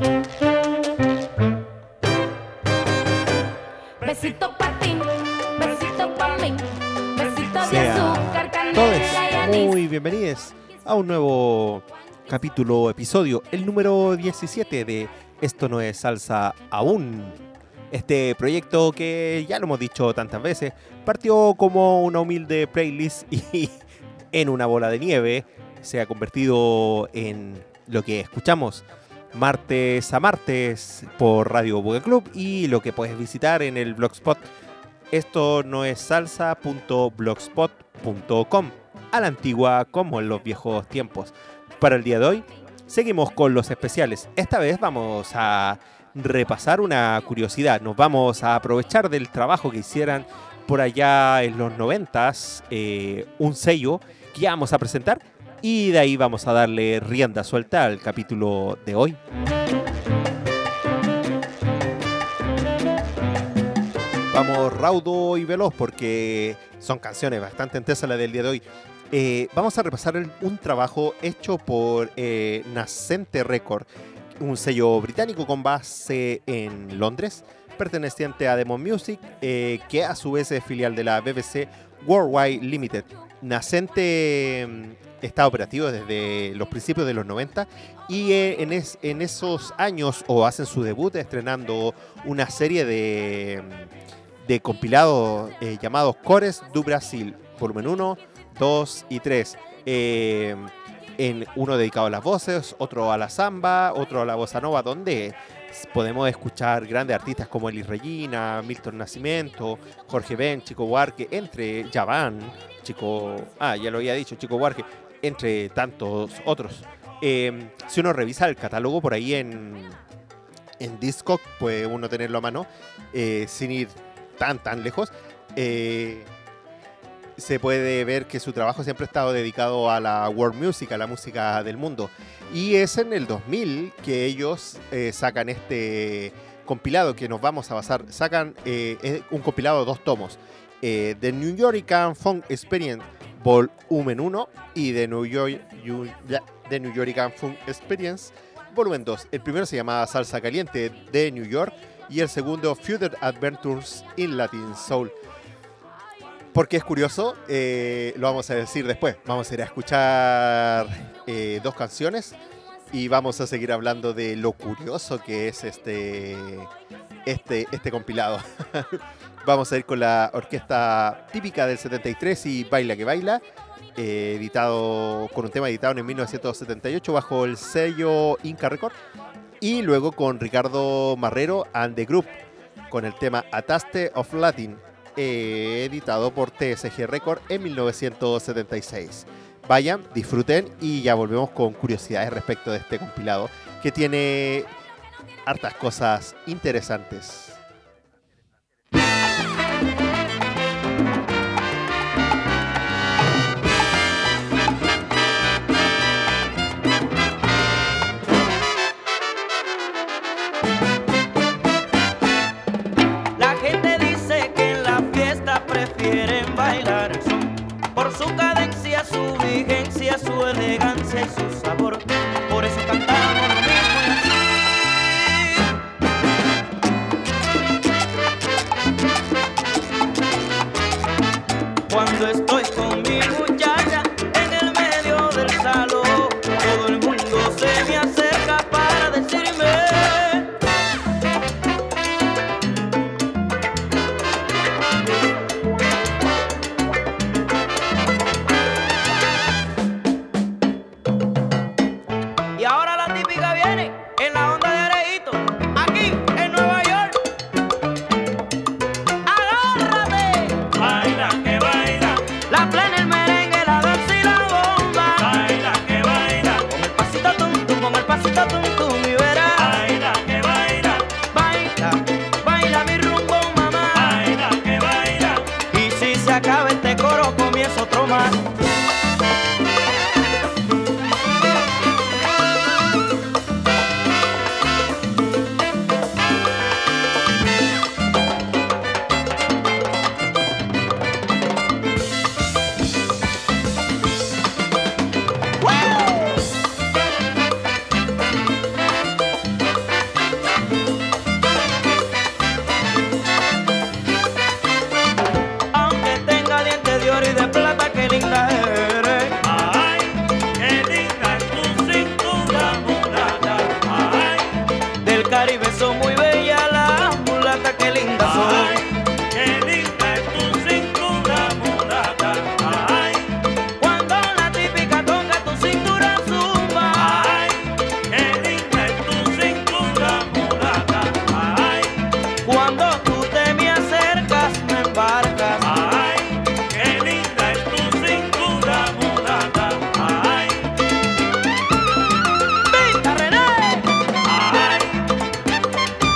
Besito pa' ti, besito pa' mí, besito de Sean azúcar, todos canela y anís. muy bienvenidos a un nuevo capítulo, episodio, el número 17 de Esto no es salsa aún. Este proyecto que ya lo hemos dicho tantas veces, partió como una humilde playlist y en una bola de nieve se ha convertido en lo que escuchamos martes a martes por Radio Boga Club y lo que puedes visitar en el blogspot esto no es salsa.blogspot.com, a la antigua como en los viejos tiempos. Para el día de hoy seguimos con los especiales. Esta vez vamos a repasar una curiosidad. Nos vamos a aprovechar del trabajo que hicieran por allá en los 90s, un sello que ya vamos a presentar, y de ahí vamos a darle rienda suelta al capítulo de hoy. Vamos raudo y veloz porque son canciones bastante intensas las del día de hoy. Vamos a repasar un trabajo hecho por Nascente Record, un sello británico con base en Londres, perteneciente a Demon Music, que a su vez es filial de la BBC Worldwide Limited. Nascente está operativo desde los principios de los 90 y en esos años hacen su debut estrenando una serie de compilados llamados Cores do Brasil, volumen 1, 2 y 3. En uno dedicado a las voces, otro a la samba, otro a la bossa nova, donde podemos escuchar grandes artistas como Elis Regina, Milton Nascimento, Jorge Ben, Chico Buarque, entre Yaván, Chico Buarque, entre tantos otros. Si uno revisa el catálogo por ahí en Discog, puede uno tenerlo a mano, sin ir tan lejos, se puede ver que su trabajo siempre ha estado dedicado a la world music, a la música del mundo. Y es en el 2000 que ellos sacan este compilado que nos vamos a basar. Sacan un compilado de 2 tomos. The New York Funk Experience Volumen 1 y The New York Funk Experience Volumen 2. El primero se llamaba Salsa Caliente de New York y el segundo Future Adventures in Latin Soul. Porque es curioso, lo vamos a decir después. Vamos a ir a escuchar 2 canciones y vamos a seguir hablando de lo curioso que es este compilado. Vamos a ir con la orquesta típica del 73 y Baila que Baila, con un tema editado en 1978 bajo el sello Inca Record. Y luego con Ricardo Marrero and the Group, con el tema A Taste of Latin, editado por TSG Record en 1976. Vayan, disfruten y ya volvemos con curiosidades respecto de este compilado que tiene hartas cosas interesantes. Su elegancia y su sabor, por eso cantamos lo mismo y así. son muy bellas las mulatas, qué lindas son. Ay, qué linda es tu cintura mulata. Ay, Cuando la típica toca tu cintura zumba. ay, qué linda es tu cintura mulata. Ay, Cuando tú te me acercas me embarcas. ay, qué linda es tu cintura mulata. Ay, ¡Vista, René! ay,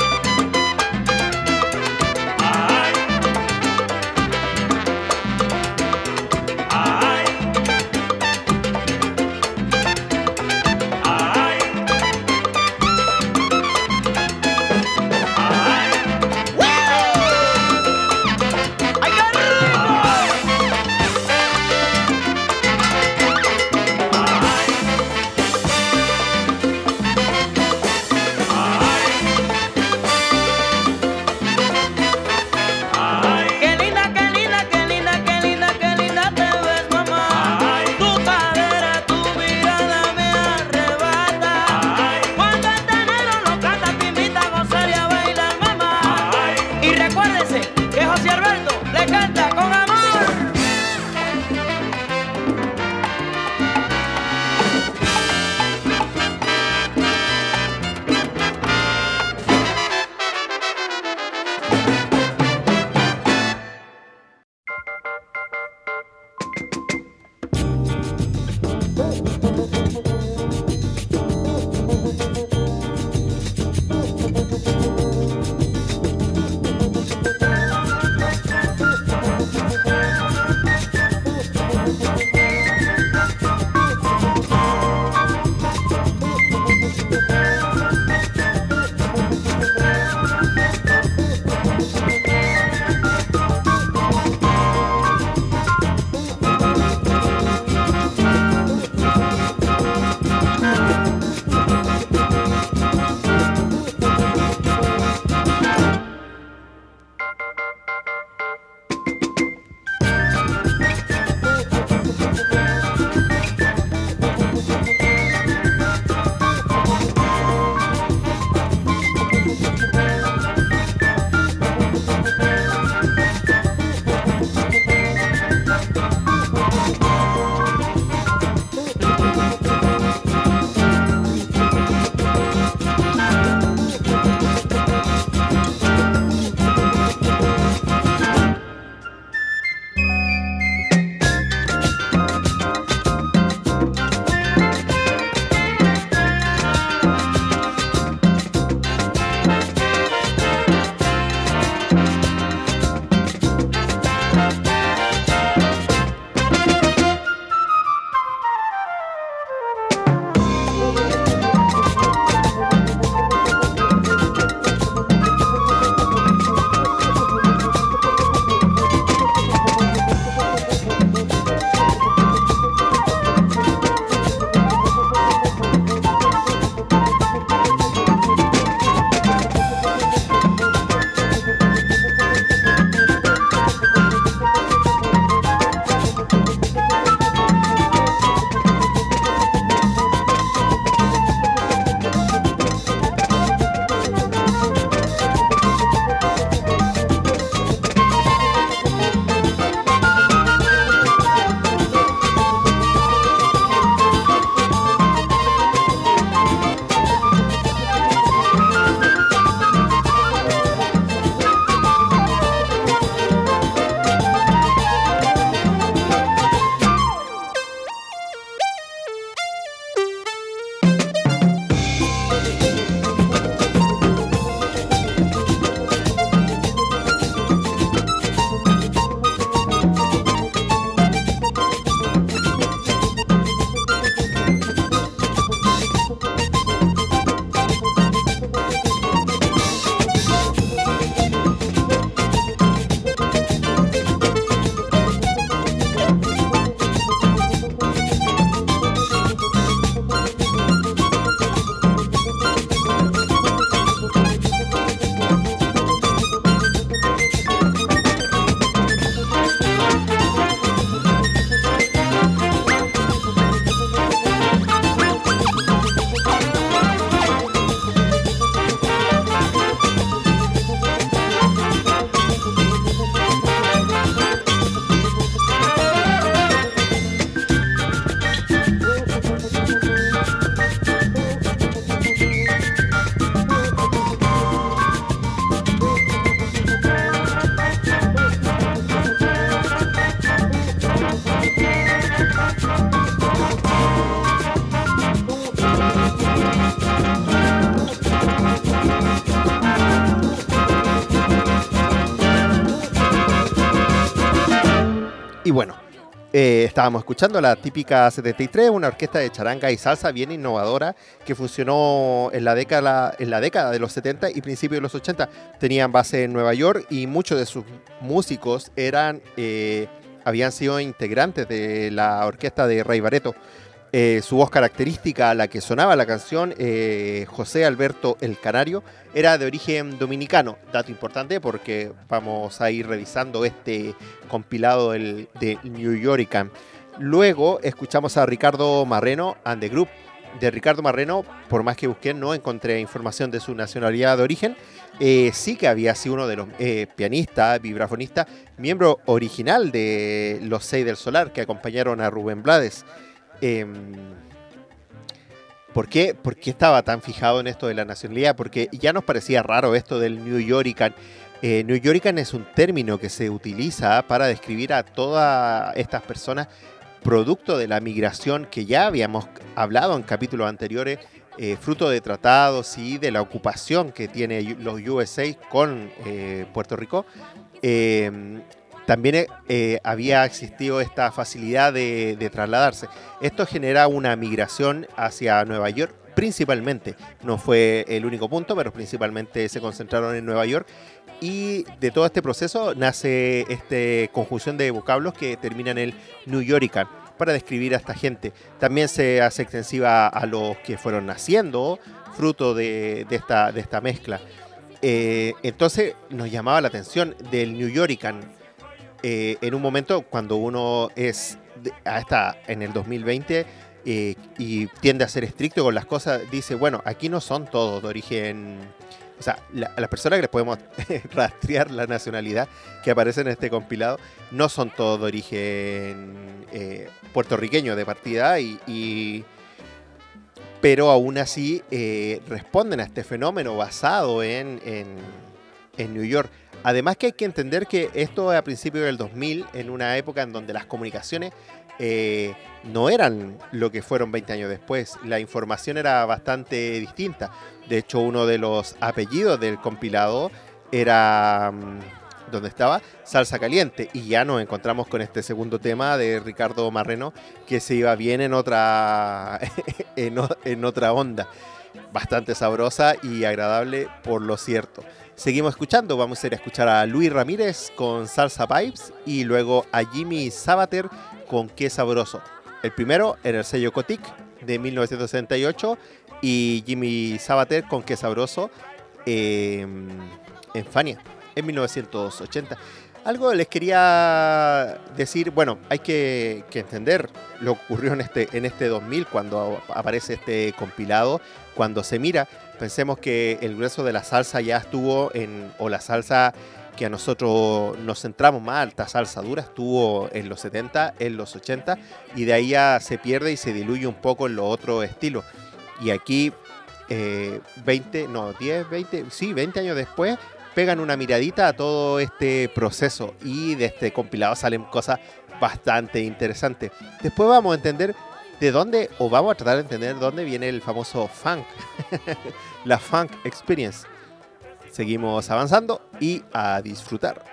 bueno, estábamos escuchando la típica 73, una orquesta de charanga y salsa bien innovadora que funcionó en la década de los 70 y principios de los 80. Tenían base en Nueva York y muchos de sus músicos habían sido integrantes de la orquesta de Ray Barretto. Su voz característica, la que sonaba la canción, José Alberto El Canario, era de origen dominicano. Dato importante porque vamos a ir revisando este compilado de New Yorican. Luego escuchamos a Ricardo Marrero and the Group. De Ricardo Marrero, por más que busqué, no encontré información de su nacionalidad de origen. Sí que había sido uno de los pianistas, vibrafonistas, miembro original de Los Seis del Solar, que acompañaron a Rubén Blades. ¿Por qué estaba tan fijado en esto de la nacionalidad? Porque ya nos parecía raro esto del New Yorican. New Yorican es un término que se utiliza para describir a todas estas personas producto de la migración que ya habíamos hablado en capítulos anteriores, fruto de tratados y de la ocupación que tiene los USA con Puerto Rico. También había existido esta facilidad de trasladarse. Esto genera una migración hacia Nueva York, principalmente. No fue el único punto, pero principalmente se concentraron en Nueva York. Y de todo este proceso nace esta conjunción de vocablos que termina en el New Yorican para describir a esta gente. También se hace extensiva a los que fueron naciendo, fruto de esta mezcla. Entonces nos llamaba la atención del New Yorican. En un momento cuando uno está en el 2020 y tiende a ser estricto con las cosas, dice, bueno, aquí no son todos de origen, o sea, las personas que les podemos rastrear la nacionalidad que aparece en este compilado, no son todos de origen puertorriqueño de partida, pero aún así responden a este fenómeno basado en New York. Además que hay que entender que esto es a principios del 2000, en una época en donde las comunicaciones no eran lo que fueron 20 años después. La información era bastante distinta. De hecho, uno de los apellidos del compilado era, ¿dónde estaba? Salsa Caliente. Y ya nos encontramos con este segundo tema de Ricardo Marrero, que se iba bien en otra, en otra onda. Bastante sabrosa y agradable, por lo cierto. Seguimos escuchando, vamos a ir a escuchar a Luis Ramírez con Salsa Vibes y luego a Jimmy Sabater con Qué Sabroso. El primero en el sello Cotic de 1968 y Jimmy Sabater con Qué Sabroso en Fania en 1980. Algo les quería decir, bueno, hay que entender lo que ocurrió en este 2000 cuando aparece este compilado, cuando se mira. Pensemos que el grueso de la salsa ya estuvo o la salsa que a nosotros nos centramos más, alta salsa dura, estuvo en los 70, en los 80, y de ahí ya se pierde y se diluye un poco en los otros estilos. Y aquí 20 años después, pegan una miradita a todo este proceso y de este compilado salen cosas bastante interesantes. Después vamos a entender de dónde, o vamos a tratar de entender dónde viene el famoso funk, la funk experience. Seguimos avanzando y a disfrutar.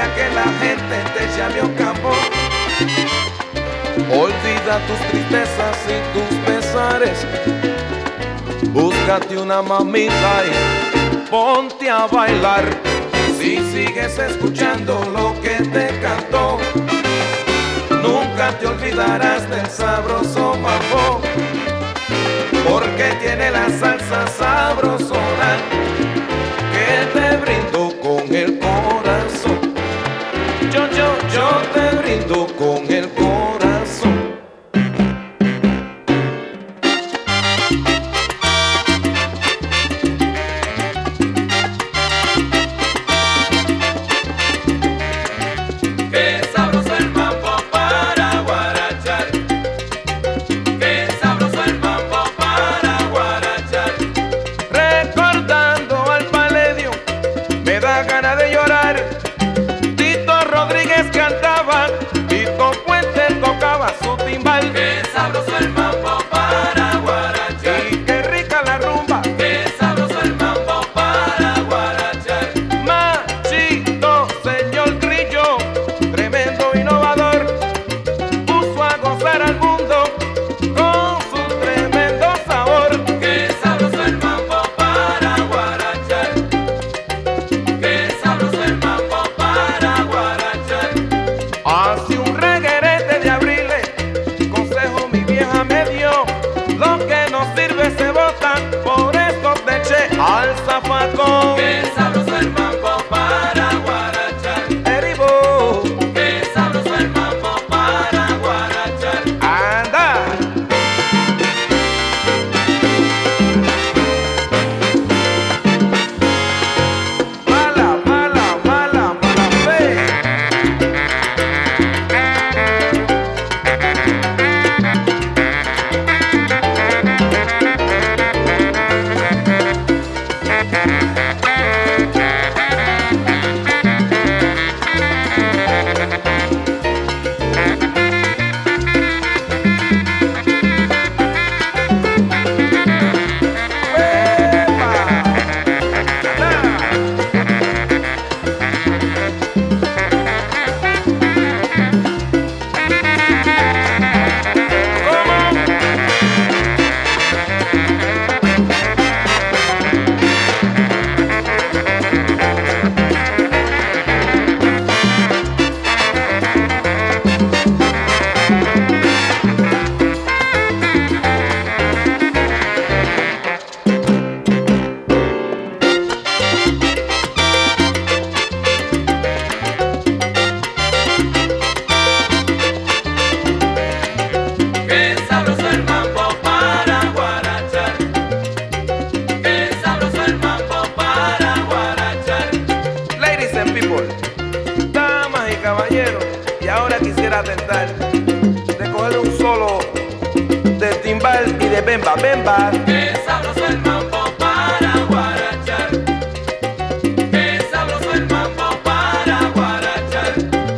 a que la gente te llame Ocampo. Olvida tus tristezas y tus pesares. Búscate una mamita y ponte a bailar. Si sigues escuchando lo que te cantó, nunca te olvidarás del sabroso mambo, porque tiene la salsa sabrosona que te brindo con el corazón. Yo te brindo con el corazón. Qué sabroso el mambo para guarachar. Qué sabroso el mambo para guarachar. Recordando al Paledio, me da ganas de llorar. Tito Rodríguez cantaba, Tito Puente tocaba su timbal. Qué sabroso el mambo para guarachar. Y qué rica la rumba. Qué sabroso el mambo para guarachar. Machito, señor Grillo, tremendo innovador, puso a gozar al mundo con su tremendo sabor. Qué sabroso el mambo para guarachar. Qué sabroso el mambo para guarachar. Hace un reguerete de abriles, consejo mi vieja me dio, lo que no sirve se bota, por esto te eché al zafacón. Qué sabroso el mambo para guarachar. Eribo, Qué sabroso el mambo para guarachar. anda. Mala, mala, mala, mala fe. Qué sabroso el mambo para guarachar. Qué sabroso el mambo para guarachar. Ladies and people, damas y caballeros, y ahora quisiera tentar de cogerle un solo de timbal y de bemba, bemba. Qué sabroso el mambo para guarachar. Qué sabroso el mambo para guarachar.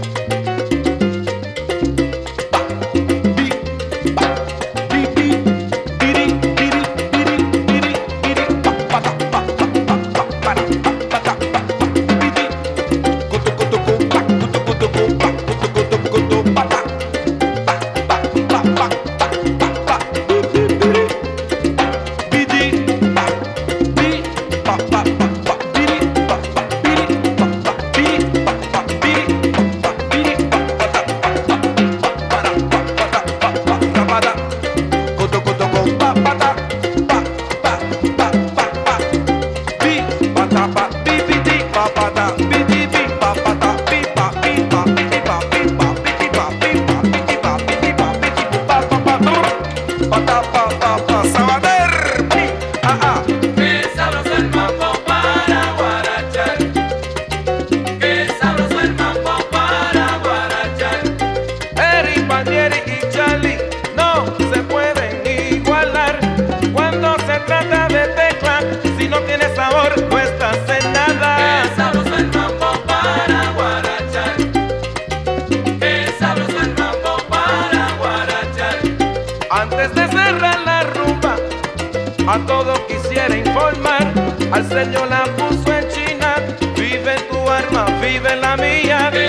Qué sabroso el mambo para guarachar. Qué sabroso el mambo para guarachar. Eri, Palmieri y Charlie no se pueden igualar cuando se trata de tecla. Si no tiene sabor, no estás en nada. Qué sabroso el mambo para guarachar. Qué sabroso el mambo para guarachar. Antes de cerrar la rumba, a todos quisiera informar. Al señor la puso en China. Vive tu alma, vive la mía.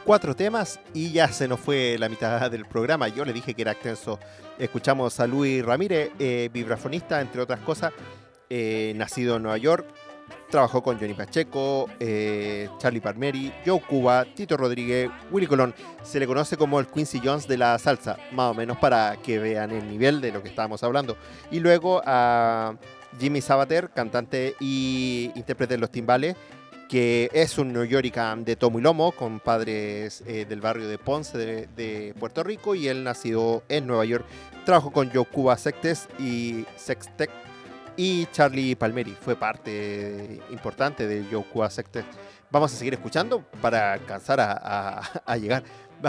4 temas y ya se nos fue la mitad del programa. Yo le dije que era extenso. Escuchamos a Luis Ramírez, vibrafonista, entre otras cosas, nacido en Nueva York. Trabajó con Johnny Pacheco, Charlie Palmieri, Joe Cuba, Tito Rodríguez, Willy Colón. Se le conoce como el Quincy Jones de la salsa, más o menos para que vean el nivel de lo que estábamos hablando. Y luego a Jimmy Sabater, cantante y intérprete de los timbales, que es un New Yorker de tomo y lomo, con padres del barrio de Ponce de Puerto Rico, y él nacido en Nueva York. Trabajó con Joe Cuba Sextet y Charlie Palmieri. Fue parte importante de Joe Cuba Sextet. Vamos a seguir escuchando para alcanzar a llegar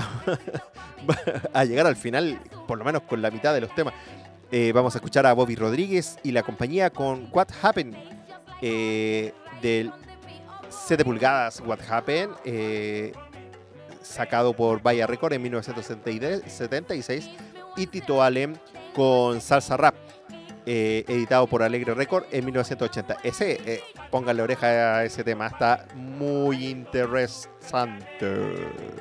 a llegar al final, por lo menos con la mitad de los temas. Vamos a escuchar a Bobby Rodríguez y la compañía con What Happened, del 7 pulgadas What Happened, sacado por Vaya Record en 1976, y Tito Allen con Salsa Rap, editado por Alegre Record en 1980. Pónganle oreja a ese tema, está muy interesante.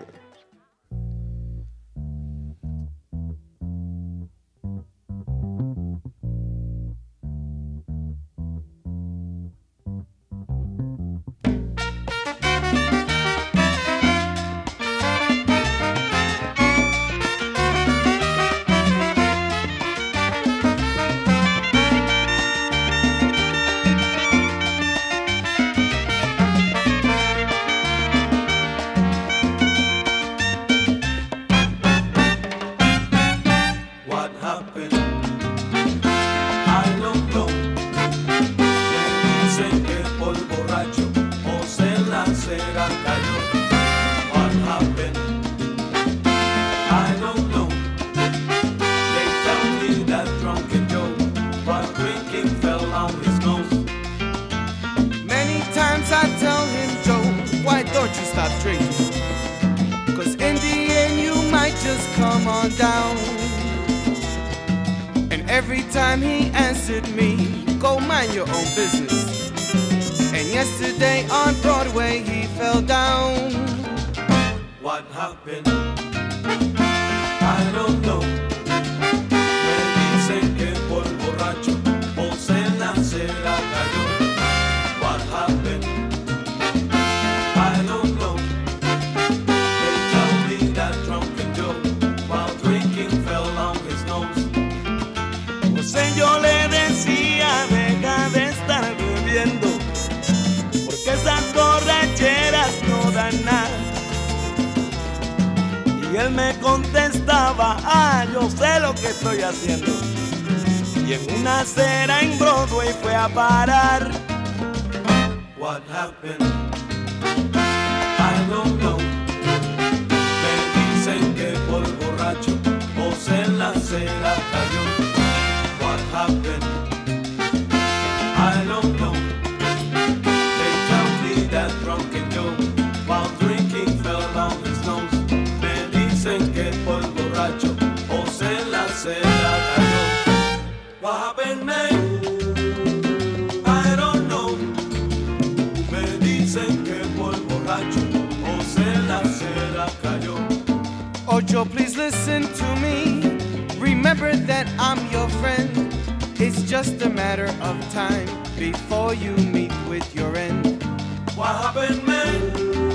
Ocho, please listen to me. Remember that I'm your friend. It's just a matter of time before you meet with your end. What happened, man?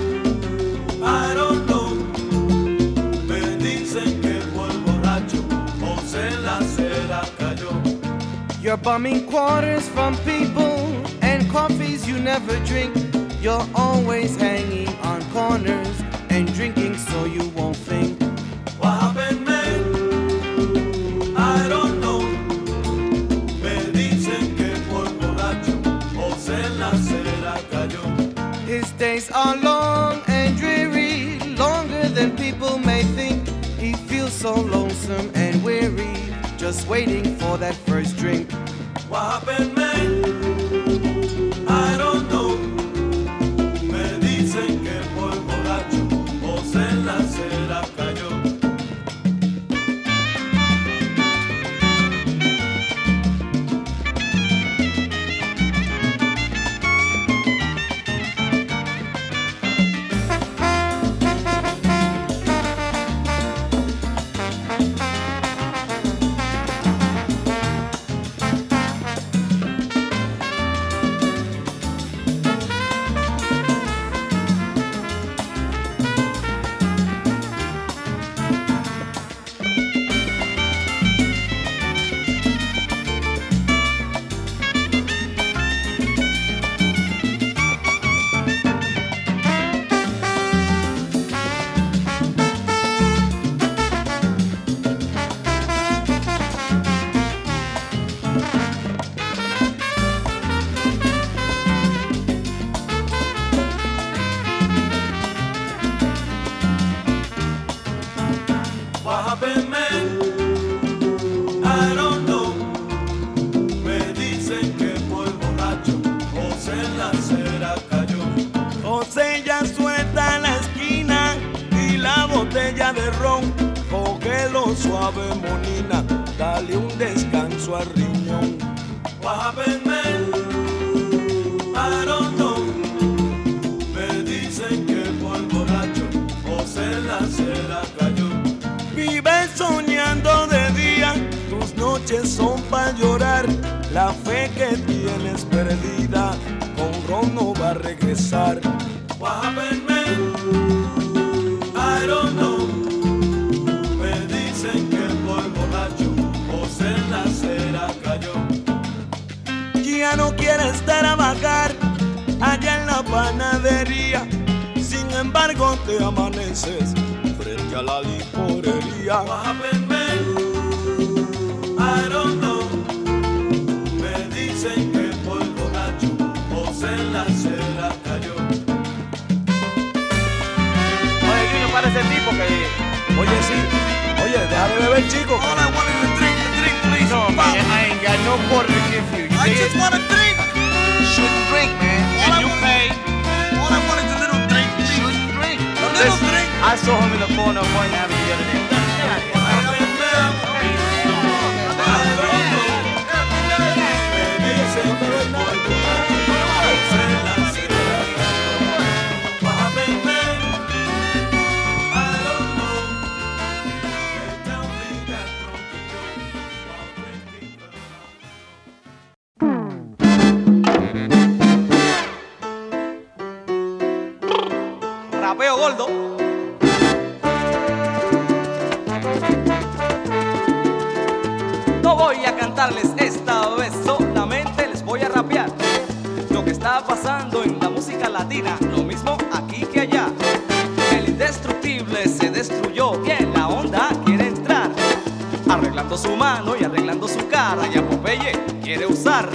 I don't know. Me dicen que el borracho José la cera cayó. You're bumming quarters from people and coffees you never drink. You're always hanging on corners and drinking so you won't think. What happened, man? I don't know. Me dicen que por borracho José la cera cayó. His days are long and dreary, longer than people may think. He feels so lonesome and weary, just waiting for that first drink. What happened, man? I don't know. Me dicen que por borracho José la cera cayó. suave monina, dale un descanso al riñón. What happened, man? I don't know. Me dicen que por borracho o se la cera cayó. Vives soñando de día, tus noches son para llorar. La fe que tienes perdida, con ron no va a regresar. What happened, man? I don't know. Me dicen que por borracho o se la cera cayó. Ya no quieres trabajar allá en la panadería, sin embargo te amaneces frente a la licorería. What happened, man? I don't know. Me dicen que por borracho o se la cera cayó. Oye, Junior, para ese tipo que... Oye, sí. Oye, deja de beber, chico. All I want is a drink, please. No, man, I ain't got no quarter to give you. You I dig just it? want a drink. Shouldn't drink, man. And you pay. All I want is a little drink, please. Shouldn't drink. A little Listen, drink. I saw him in the corner of Point Avenue the other day. Rapeo gordo. No voy a cantarles esta vez, solamente les voy a rapear lo que está pasando en la música latina, lo mismo aquí que allá. El indestructible se destruyó y en la onda quiere entrar, arreglando su mano y arreglando su cara, y a Popeye quiere usar.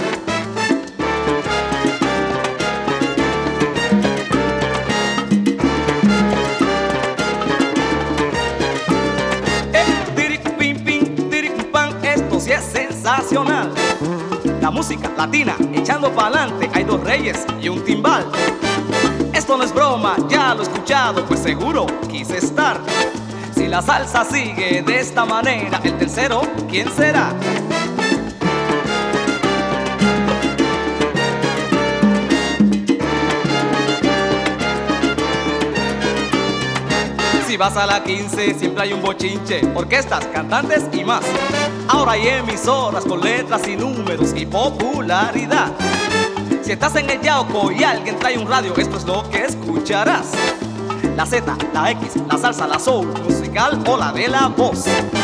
Esto sí es sensacional. La música latina echando pa'lante, hay dos reyes y un timbal. Esto no es broma, ya lo he escuchado, pues seguro quise estar. Si la salsa sigue de esta manera, el tercero, ¿quién será? Si vas a la 15 siempre hay un bochinche, orquestas, cantantes y más. Ahora hay emisoras con letras y números y popularidad. Si estás en el Yauco y alguien trae un radio, esto es lo que escucharás. La Z, la X, la salsa, la soul, musical o la de la voz.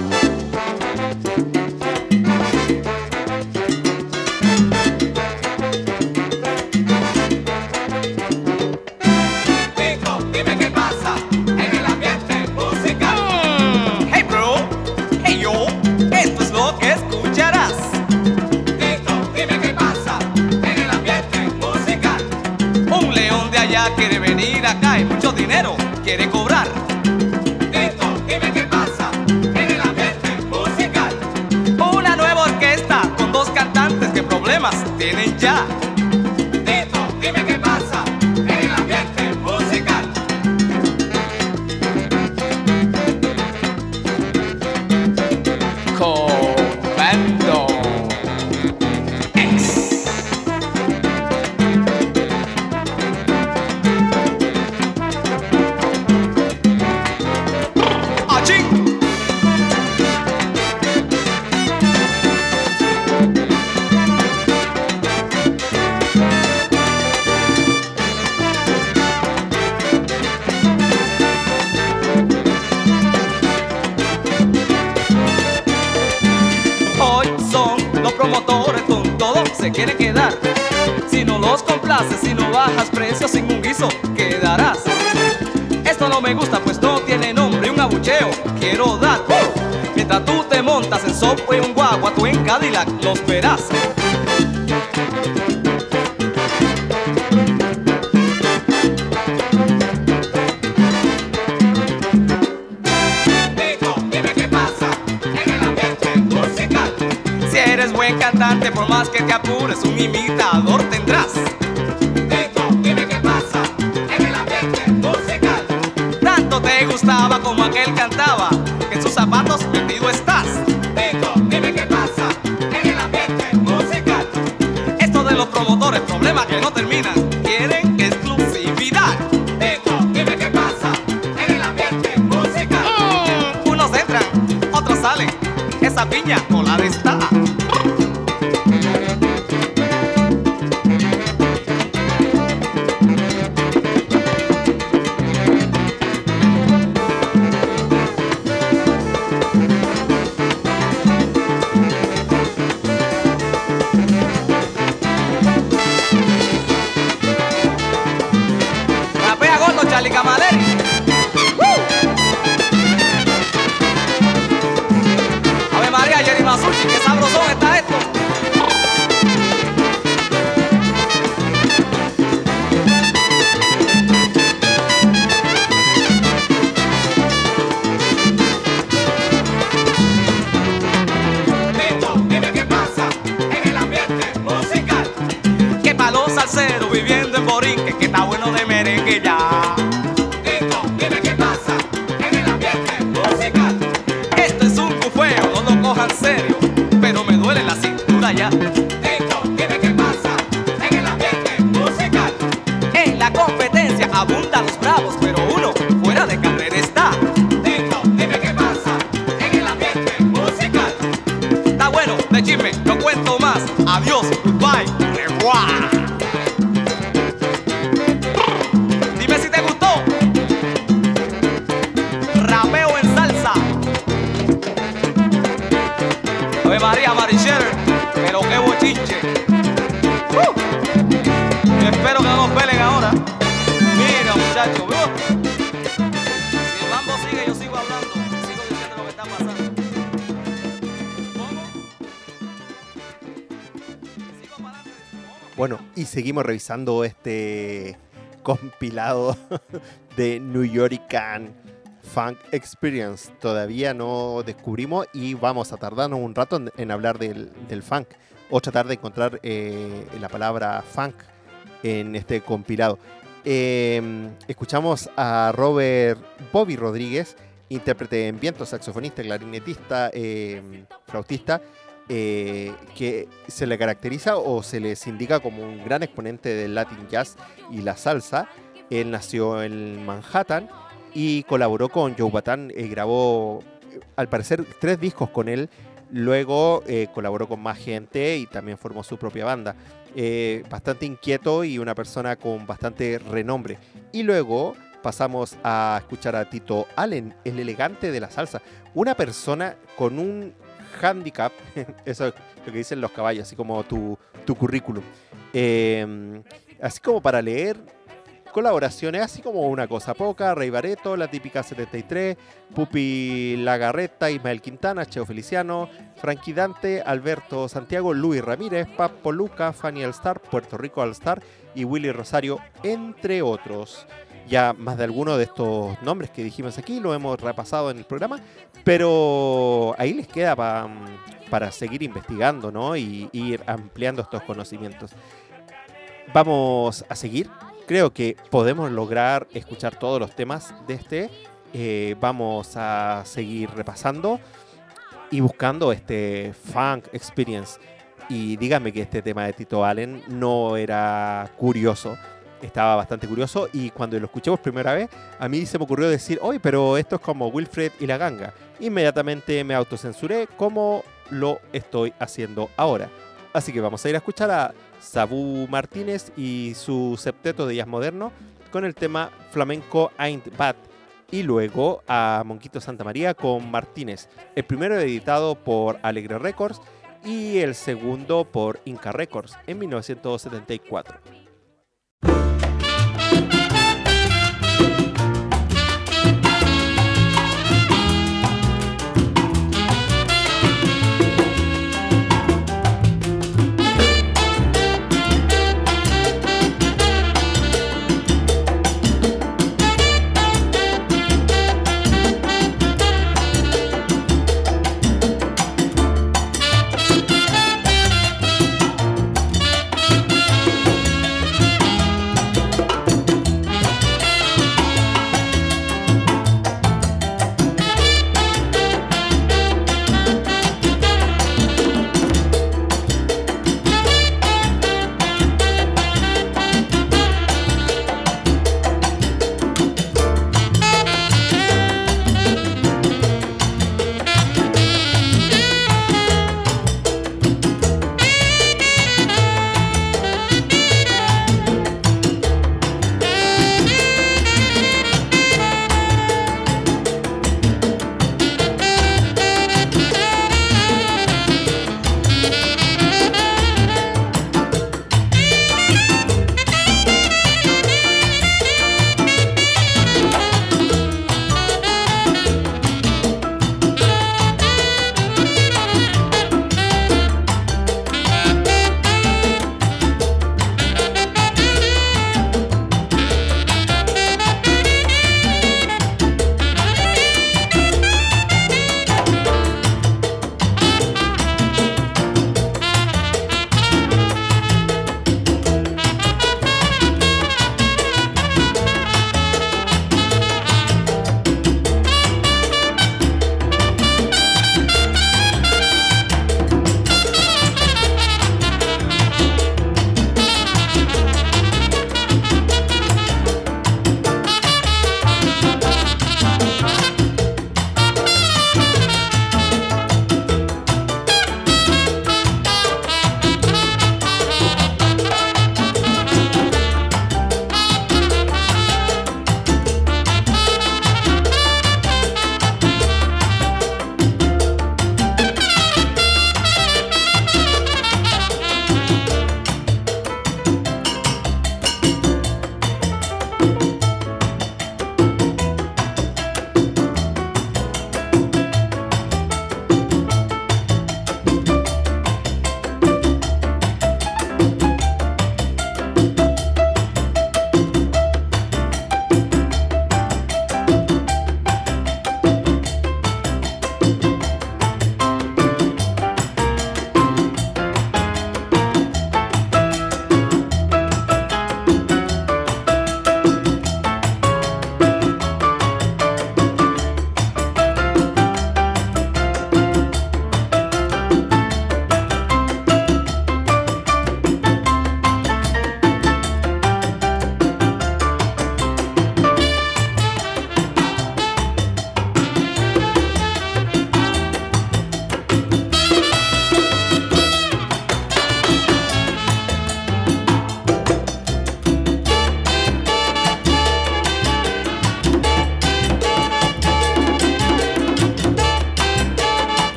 Dime qué pasa en el ambiente musical. Hey bro, hey yo, esto es lo que escucharás. Dime qué pasa en el ambiente musical. Un león de allá quiere venir acá y mucho dinero quiere cobrar. Dime qué pasa en el ambiente musical. Una nueva orquesta con dos cantantes, ¿qué problemas tienen ya? Dime qué pasa en el ambiente musical. Comando X. ¡Achín! Hoy son los promotores con todo se quieren quedar. Si no los complaces, si no bajas precios, sin un guiso quedarás. Esto no me gusta, pues no tiene nombre, un abucheo quiero dar. Mientras tú te montas en Subway, un guagua, tú en Cadillac los verás. Dime qué pasa en el ambiente musical. Si eres buen cantante, por más que te apures, un imitador tendrás. Dime qué pasa en el ambiente musical. Tanto te gustaba como aquel cantaba, que en sus zapatos metido piña colada está. Rapea gordo, Charlie Camaderi. Ave María, Jerry Masucci, qué sabrosón está esto. Tito, dime qué pasa en el ambiente musical. Que pa' los salseros viviendo en Borinque, que está bueno de merengue ya. Tito, dime qué pasa en el ambiente musical. Esto es un cufeo, no lo cojan serio, pero me duele la cintura ya. Tito, dime qué pasa en el ambiente musical. En la competencia abundan los bravos, pero uno fuera de carrera está. Tito, dime qué pasa en el ambiente musical. Está bueno, de chisme, no cuento más. Adiós, goodbye, au revoir. Dime si te gustó. Rapeo en salsa. Ave María Maricher, pero qué bochinche. Espero que no nos pelen ahora. Mira, muchachos, si el mambo sigue, yo sigo hablando. Sigo diciendo lo que está pasando. ¿Cómo? Sigo para adelante. ¿Cómo? Bueno, y seguimos revisando este compilado de New Yorkan Funk Experience. Todavía no descubrimos y vamos a tardarnos un rato en hablar del funk o tratar de encontrar la palabra funk en este compilado. Escuchamos a Robert Bobby Rodríguez, intérprete en viento, saxofonista, clarinetista, flautista, que se le caracteriza o se les indica como un gran exponente del Latin Jazz y la salsa. Él nació en Manhattan y colaboró con Joe Bataan, grabó al parecer 3 discos con él, luego colaboró con más gente y también formó su propia banda. Bastante inquieto y una persona con bastante renombre. Y luego pasamos a escuchar a Tito Allen, el elegante de la salsa, una persona con un handicap, eso es lo que dicen los caballos, así como tu currículum, así como para leer colaboraciones, así como Una Cosa Poca, Rey Barreto, La Típica 73, Pupi Lagarreta, Ismael Quintana, Cheo Feliciano, Frankie Dante, Alberto Santiago, Luis Ramírez, Papo Luca, Fanny All Star, Puerto Rico All Star y Willy Rosario, entre otros. Ya más de algunos de estos nombres que dijimos aquí lo hemos repasado en el programa, pero ahí les queda para seguir investigando, ¿no? Y ir ampliando estos conocimientos. Vamos a seguir. Creo que podemos lograr escuchar todos los temas de este. Vamos a seguir repasando y buscando este Funk Experience. Y díganme que este tema de Tito Allen no era curioso. Estaba bastante curioso y cuando lo escuché por primera vez, a mí se me ocurrió decir, oye, pero esto es como Wilfred y la Ganga. Inmediatamente me autocensuré como lo estoy haciendo ahora. Así que vamos a ir a escuchar a Sabu Martínez y su septeto de jazz moderno con el tema Flamenco Ain't Bad. Y luego a Monquito Santa María con Martínez. El primero editado por Alegre Records y el segundo por Inca Records en 1974.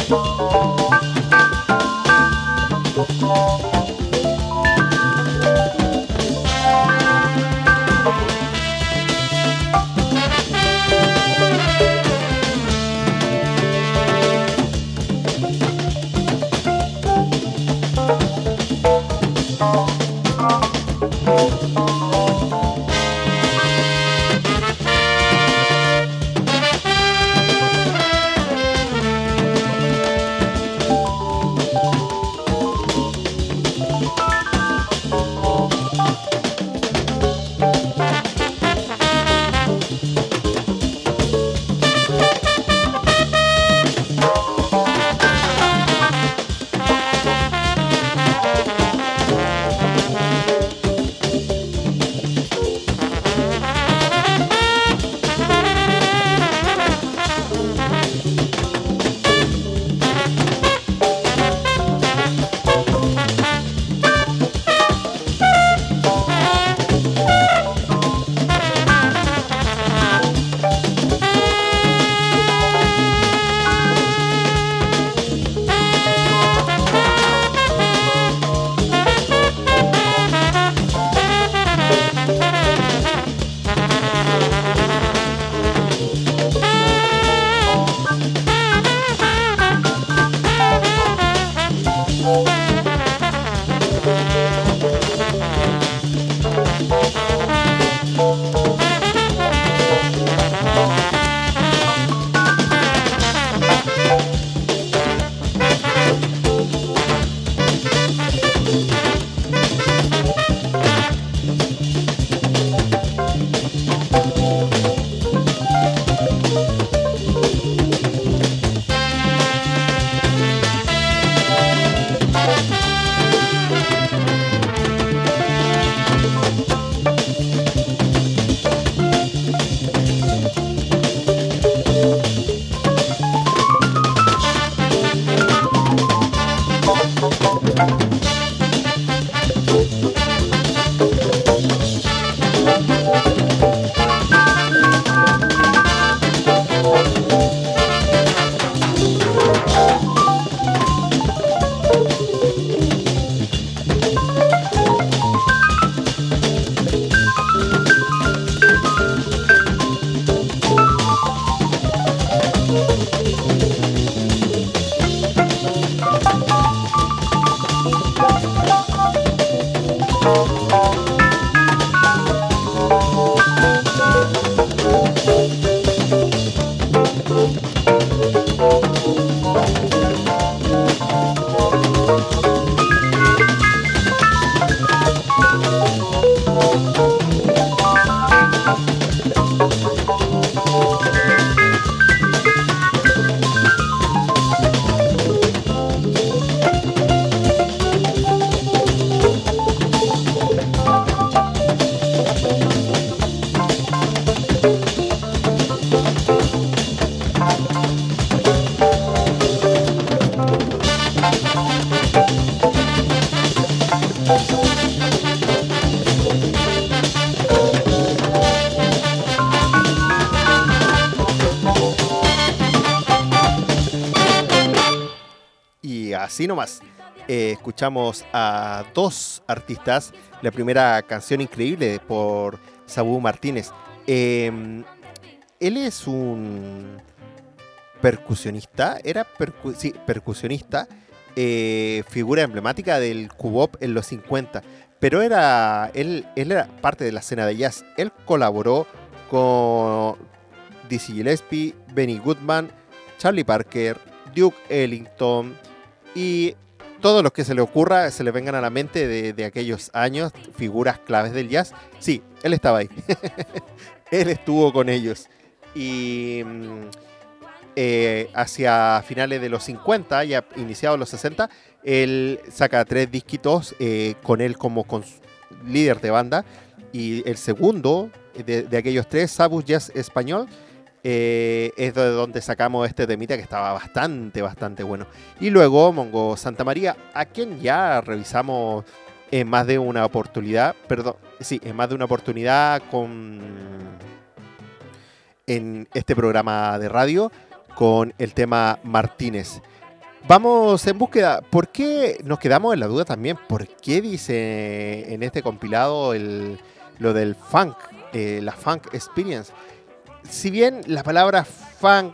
Así nomás. Escuchamos a dos artistas. La primera canción increíble por Sabú Martínez. Él es un percusionista, percusionista, figura emblemática del cubop en los 50, pero él era parte de la escena de jazz. Él colaboró con Dizzy Gillespie, Benny Goodman, Charlie Parker, Duke Ellington y todos los que se le ocurra, se le vengan a la mente de aquellos años, figuras claves del jazz. Sí, él estaba ahí. Él estuvo con ellos. Y hacia finales de los 50, ya iniciados los 60, él saca 3 disquitos con él como líder de banda. Y el segundo de aquellos 3, Sabus Jazz Español, es de donde sacamos este temita que estaba bastante bueno. Y luego Mongo Santa María, a quien ya revisamos en más de una oportunidad, en este programa de radio con el tema Martínez. Vamos en búsqueda. ¿Por qué nos quedamos en la duda también? ¿Por qué dice en este compilado lo del funk, la funk experience? Si bien la palabra funk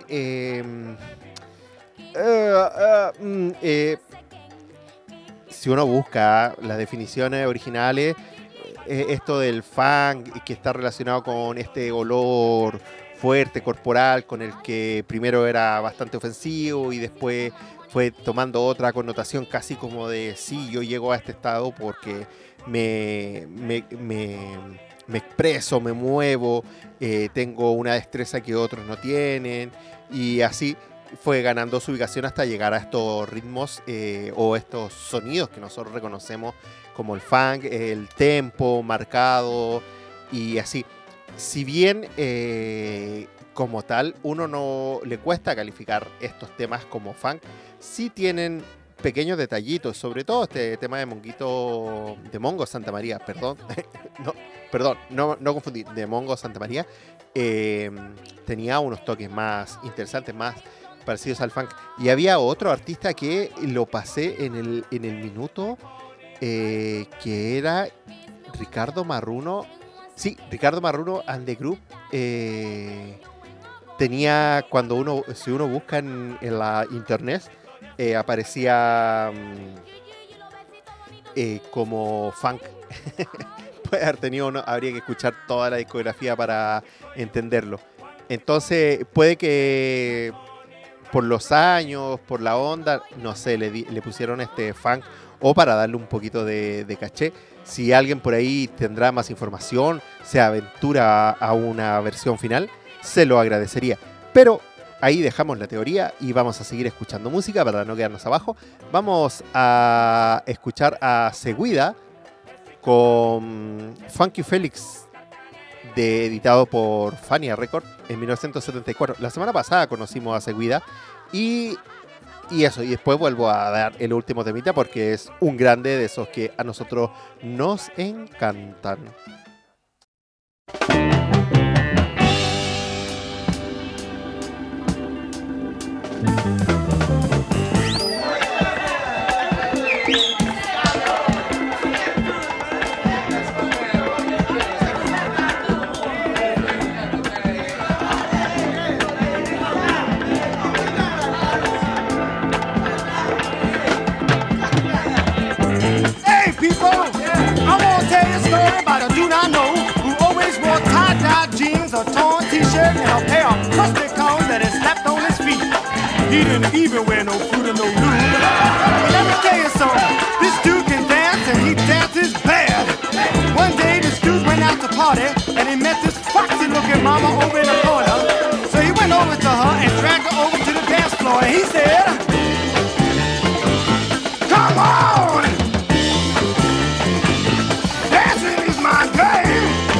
si uno busca las definiciones originales, esto del funk que está relacionado con este olor fuerte, corporal, con el que primero era bastante ofensivo y después fue tomando otra connotación casi como de sí, yo llego a este estado porque me expreso, me muevo, tengo una destreza que otros no tienen, y así fue ganando su ubicación hasta llegar a estos ritmos o estos sonidos que nosotros reconocemos como el funk, el tempo marcado y así. Si bien como tal uno no le cuesta calificar estos temas como funk, sí tienen pequeños detallitos, sobre todo este tema de Mongo Santa María, no confundí, de Mongo Santa María, tenía unos toques más interesantes, más parecidos al funk. Y había otro artista que lo pasé en el minuto, que era Ricardo Marruno. Sí, Ricardo Marruno and the Group. Tenía, si uno busca en la internet, aparecía como funk. Puede haber tenido, habría que escuchar toda la discografía para entenderlo. Entonces, puede que por los años, por la onda, no sé, le pusieron este funk o para darle un poquito de caché. Si alguien por ahí tendrá más información, se aventura a una versión final, se lo agradecería. Pero ahí dejamos la teoría y vamos a seguir escuchando música para no quedarnos abajo. Vamos a escuchar a Seguida con Funky Felix, editado por Fania Record en 1974. La semana pasada conocimos a Seguida y eso, y después vuelvo a dar el último temita porque es un grande de esos que a nosotros nos encantan. A torn t-shirt and a pair of crusty cones that had slapped on his feet. He didn't even wear no fruit or no lube. But let me tell you something, this dude can dance and he dances bad. One day this dude went out to party and he met this foxy looking mama over in the corner. So he went over to her and dragged her over to the dance floor and he said, "Come on! Dancing is my game.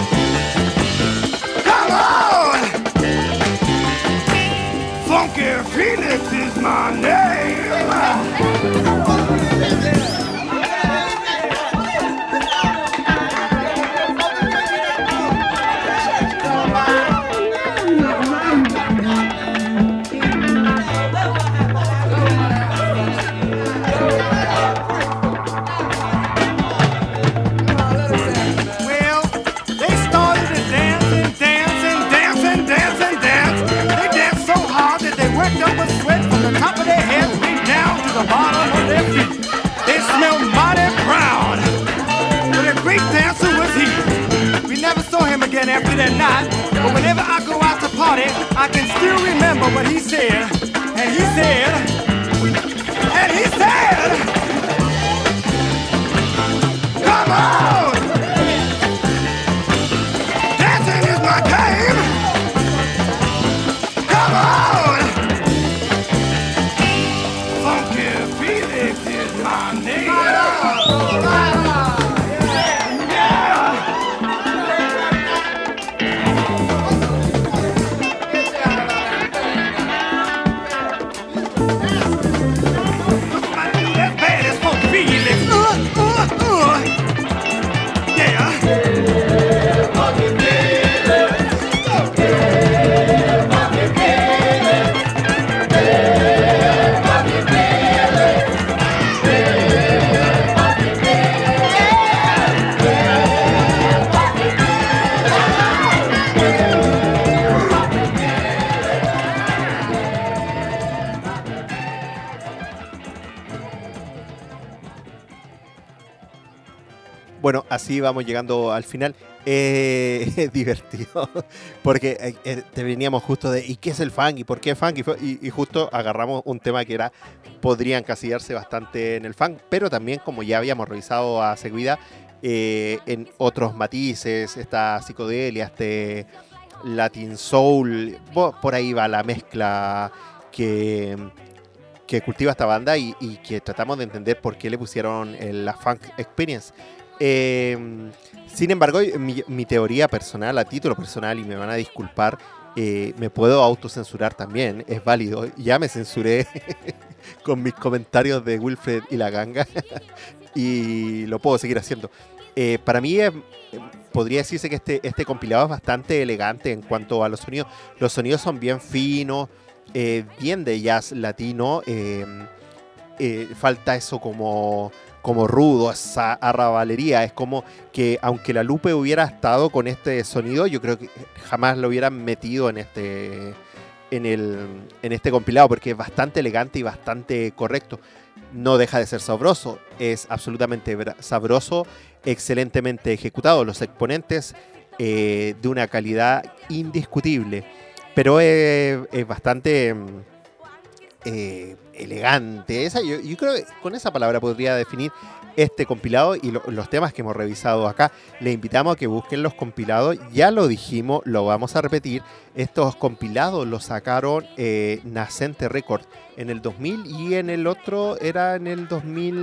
Funky Felix is my name." Well, they started to dance. They danced so hard that they worked up a sweat from the top of their heads right down to the bottom of their feet. They smelled mighty proud. But a great dancer was he. We never saw him again after that night. But whenever I go out to party, I can still remember what he said. And he said, "Come on! Dancing is my game. Come on! Funky Felix is my name." That's bad as Funky Felix. Yeah. Bueno, así vamos llegando al final. Es divertido, porque te veníamos justo de ¿y qué es el funk? ¿Y por qué funk? Y justo agarramos un tema que podría encasillarse bastante en el funk, pero también, como ya habíamos revisado a seguida, en otros matices, esta psicodelia, este Latin Soul, por ahí va la mezcla que cultiva esta banda y que tratamos de entender por qué le pusieron la Funk Experience. Sin embargo, mi teoría personal, a título personal, y me van a disculpar, me puedo autocensurar también, es válido. Ya me censuré con mis comentarios de Wilfred y la ganga y lo puedo seguir haciendo. Para mí podría decirse que este compilado es bastante elegante en cuanto a los sonidos. Los sonidos son bien finos, bien de jazz latino. Falta eso como rudo, esa arrabalería. Es como que aunque la Lupe hubiera estado con este sonido, yo creo que jamás lo hubieran metido en este compilado, porque es bastante elegante y bastante correcto. No deja de ser sabroso, es absolutamente sabroso, excelentemente ejecutado, los exponentes de una calidad indiscutible, pero es bastante elegante. Yo creo que con esa palabra podría definir este compilado y los temas que hemos revisado acá. Le invitamos a que busquen los compilados, ya lo dijimos, lo vamos a repetir. Estos compilados los sacaron Nascente Records en el 2000 y en el otro era en el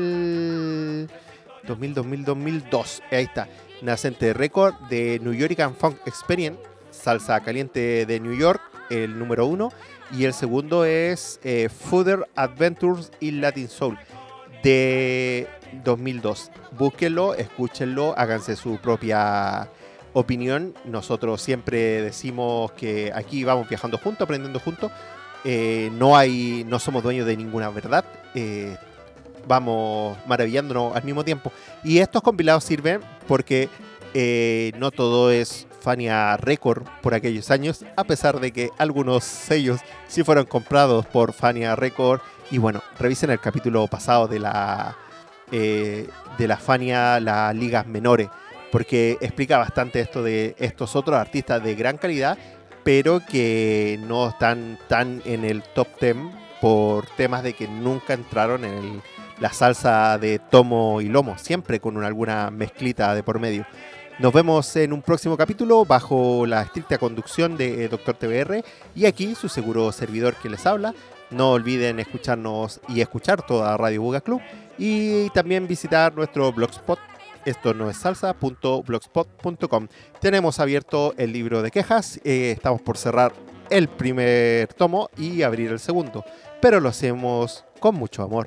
2002. Ahí está, Nascente Records de New York and Funk Experience, salsa caliente de New York, el número 1, y el segundo es Further Adventures in Latin Soul de 2002. Búsquenlo, escúchenlo, háganse su propia opinión. Nosotros siempre decimos que aquí vamos viajando juntos, aprendiendo juntos. No somos dueños de ninguna verdad. Vamos maravillándonos al mismo tiempo. Y estos compilados sirven porque no todo es Fania Record por aquellos años, a pesar de que algunos sellos sí fueron comprados por Fania Record. Y bueno, revisen el capítulo pasado de la Fania, las ligas menores, porque explica bastante esto de estos otros artistas de gran calidad, pero que no están tan en el top 10 por temas de que nunca entraron en la salsa de tomo y lomo, siempre con alguna mezclita de por medio. Nos vemos en un próximo capítulo bajo la estricta conducción de Dr. TBR y aquí su seguro servidor que les habla. No olviden escucharnos y escuchar toda Radio Buga Club y también visitar nuestro blogspot, esto no es salsa.blogspot.com. Tenemos abierto el libro de quejas, estamos por cerrar el primer tomo y abrir el segundo, pero lo hacemos con mucho amor.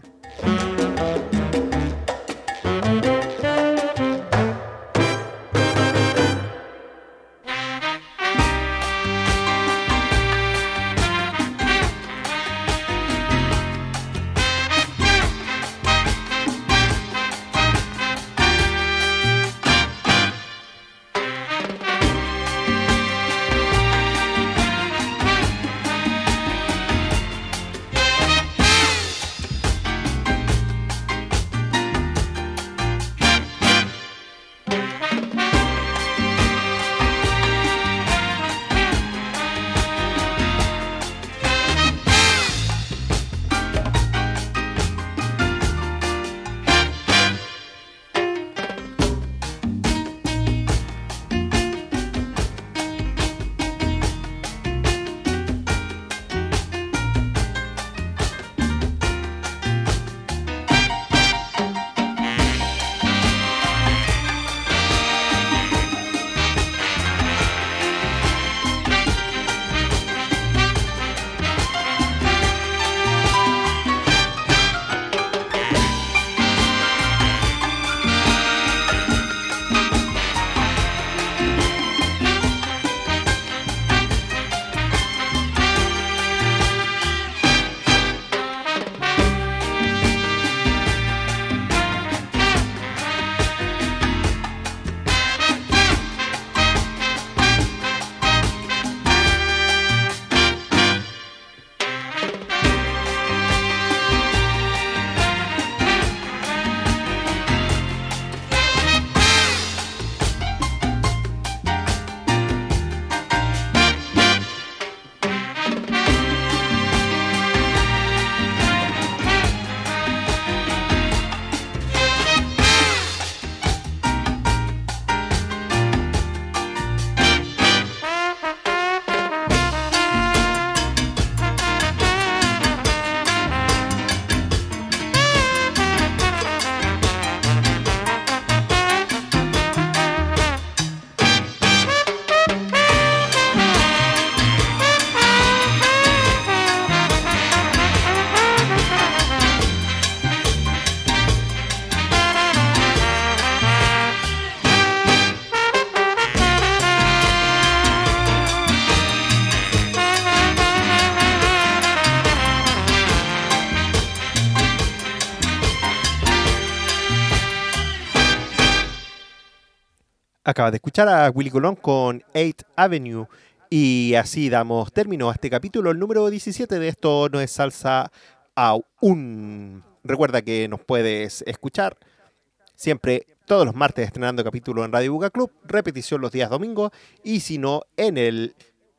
Acaba de escuchar a Willy Colón con 8th Avenue. Y así damos término a este capítulo, el número 17 de Esto No es Salsa Aún. Recuerda que nos puedes escuchar siempre todos los martes estrenando capítulo en Radio Buga Club, repetición los días domingos, y si no, en el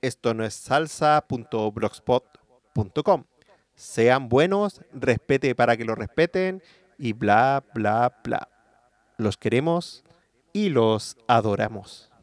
estonoesalsa.blogspot.com. Sean buenos, respete para que lo respeten, y bla, bla, bla. Los queremos y los adoramos.